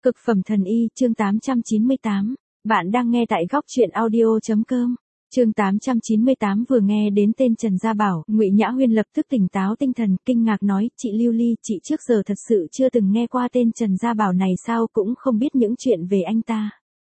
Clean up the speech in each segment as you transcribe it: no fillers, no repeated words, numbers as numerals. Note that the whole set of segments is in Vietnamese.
Cực phẩm thần y, chương 898. Bạn đang nghe tại góc truyện audio.com. Chương 898 vừa nghe đến tên Trần Gia Bảo, Ngụy Nhã Huyên lập tức tỉnh táo tinh thần, kinh ngạc nói, chị Lưu Ly, chị trước giờ thật sự chưa từng nghe qua tên Trần Gia Bảo này sao, cũng không biết những chuyện về anh ta.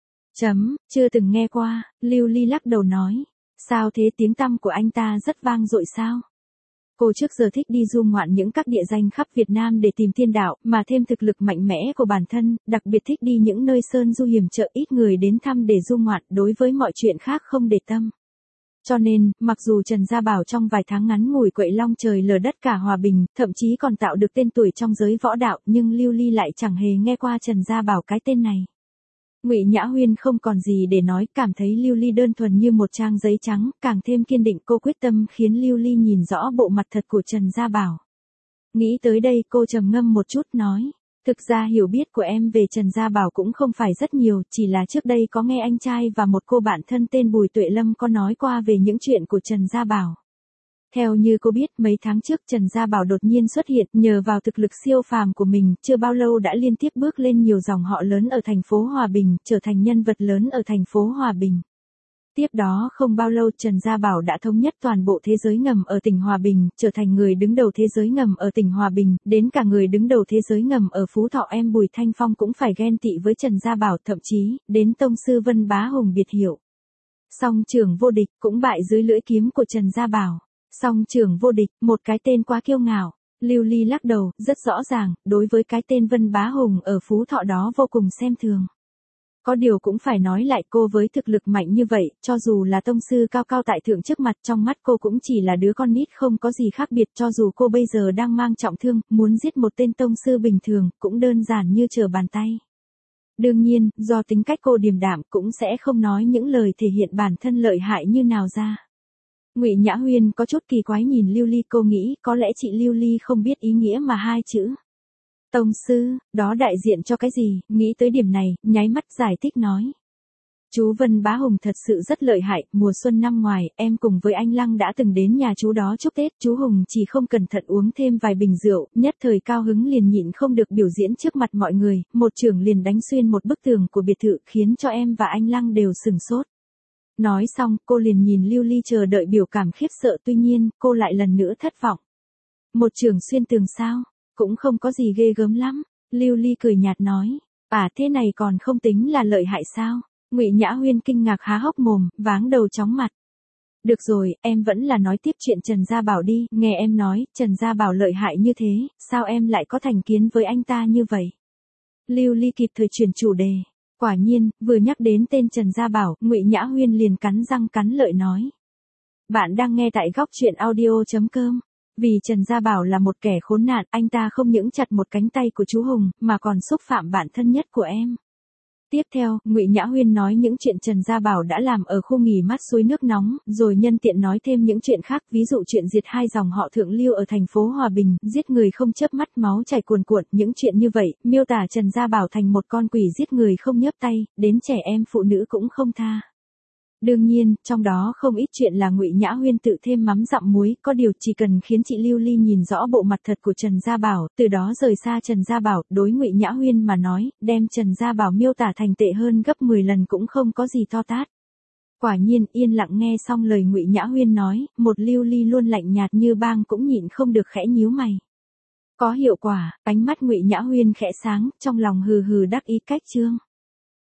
Chưa từng nghe qua, Lưu Ly lắc đầu nói. Sao thế, tiếng tăm của anh ta rất vang dội sao? Cô trước giờ thích đi du ngoạn những các địa danh khắp Việt Nam để tìm thiên đạo, mà thêm thực lực mạnh mẽ của bản thân, đặc biệt thích đi những nơi sơn du hiểm trở ít người đến thăm để du ngoạn, đối với mọi chuyện khác không để tâm. Cho nên, mặc dù Trần Gia Bảo trong vài tháng ngắn ngủi quậy long trời lở đất cả hòa bình, thậm chí còn tạo được tên tuổi trong giới võ đạo, nhưng Lưu Ly lại chẳng hề nghe qua Trần Gia Bảo cái tên này. Ngụy Nhã Huyên không còn gì để nói, cảm thấy Lưu Ly đơn thuần như một trang giấy trắng, càng thêm kiên định cô quyết tâm khiến Lưu Ly nhìn rõ bộ mặt thật của Trần Gia Bảo. Nghĩ tới đây cô trầm ngâm một chút nói, thực ra hiểu biết của em về Trần Gia Bảo cũng không phải rất nhiều, chỉ là trước đây có nghe anh trai và một cô bạn thân tên Bùi Tuệ Lâm có nói qua về những chuyện của Trần Gia Bảo. Theo như cô biết, mấy tháng trước Trần Gia Bảo đột nhiên xuất hiện, nhờ vào thực lực siêu phàm của mình, chưa bao lâu đã liên tiếp bước lên nhiều dòng họ lớn ở thành phố Hòa Bình, trở thành nhân vật lớn ở thành phố Hòa Bình. Tiếp đó không bao lâu Trần Gia Bảo đã thống nhất toàn bộ thế giới ngầm ở tỉnh Hòa Bình, trở thành người đứng đầu thế giới ngầm ở tỉnh Hòa Bình, đến cả người đứng đầu thế giới ngầm ở Phú Thọ em Bùi Thanh Phong cũng phải ghen tị với Trần Gia Bảo, thậm chí, đến tông sư Vân Bá Hùng biệt hiệu. Song trưởng vô địch cũng bại dưới lưỡi kiếm của Trần Gia Bảo. Song trưởng vô địch, một cái tên quá kiêu ngạo. Lưu Ly lắc đầu, rất rõ ràng, đối với cái tên Vân Bá Hùng ở Phú Thọ đó vô cùng xem thường. Có điều cũng phải nói lại, cô với thực lực mạnh như vậy, cho dù là tông sư cao cao tại thượng trước mặt, trong mắt cô cũng chỉ là đứa con nít không có gì khác biệt, cho dù cô bây giờ đang mang trọng thương, muốn giết một tên tông sư bình thường, cũng đơn giản như trở bàn tay. Đương nhiên, do tính cách cô điềm đạm cũng sẽ không nói những lời thể hiện bản thân lợi hại như nào ra. Ngụy Nhã Huyên có chút kỳ quái nhìn Lưu Ly, cô nghĩ có lẽ chị Lưu Ly không biết ý nghĩa mà hai chữ tông sư, đó đại diện cho cái gì, nghĩ tới điểm này, nháy mắt giải thích nói. Chú Vân Bá Hùng thật sự rất lợi hại, mùa xuân năm ngoài, em cùng với anh Lăng đã từng đến nhà chú đó chúc Tết, chú Hùng chỉ không cẩn thận uống thêm vài bình rượu, nhất thời cao hứng liền nhịn không được biểu diễn trước mặt mọi người, một chưởng liền đánh xuyên một bức tường của biệt thự khiến cho em và anh Lăng đều sửng sốt. Nói xong, cô liền nhìn Lưu Ly chờ đợi biểu cảm khiếp sợ, tuy nhiên, cô lại lần nữa thất vọng. Một chưởng xuyên tường sao? Cũng không có gì ghê gớm lắm. Lưu Ly cười nhạt nói. Thế này còn không tính là lợi hại sao? Ngụy Nhã Huyên kinh ngạc há hốc mồm, váng đầu chóng mặt. Được rồi, em vẫn là nói tiếp chuyện Trần Gia Bảo đi, nghe em nói, Trần Gia Bảo lợi hại như thế, sao em lại có thành kiến với anh ta như vậy? Lưu Ly kịp thời chuyển chủ đề. Quả nhiên, vừa nhắc đến tên Trần Gia Bảo, Ngụy Nhã Huyên liền cắn răng cắn lợi nói. Bạn đang nghe tại góc truyện audio.com. Vì Trần Gia Bảo là một kẻ khốn nạn, anh ta không những chặt một cánh tay của chú Hùng, mà còn xúc phạm bạn thân nhất của em. Tiếp theo, Ngụy Nhã Huyên nói những chuyện Trần Gia Bảo đã làm ở khu nghỉ mát suối nước nóng, rồi nhân tiện nói thêm những chuyện khác, ví dụ chuyện diệt hai dòng họ Thượng Lưu ở thành phố Hòa Bình, giết người không chớp mắt, máu chảy cuồn cuộn, những chuyện như vậy, miêu tả Trần Gia Bảo thành một con quỷ giết người không nhấc tay, đến trẻ em phụ nữ cũng không tha. Đương nhiên, trong đó không ít chuyện là Ngụy Nhã Huyên tự thêm mắm dặm muối, có điều chỉ cần khiến chị Lưu Ly nhìn rõ bộ mặt thật của Trần Gia Bảo, từ đó rời xa Trần Gia Bảo, đối Ngụy Nhã Huyên mà nói, đem Trần Gia Bảo miêu tả thành tệ hơn gấp 10 lần cũng không có gì to tát. Quả nhiên, yên lặng nghe xong lời Ngụy Nhã Huyên nói, một Lưu Ly luôn lạnh nhạt như băng cũng nhịn không được khẽ nhíu mày. Có hiệu quả, ánh mắt Ngụy Nhã Huyên khẽ sáng, trong lòng hừ hừ đắc ý cách trương.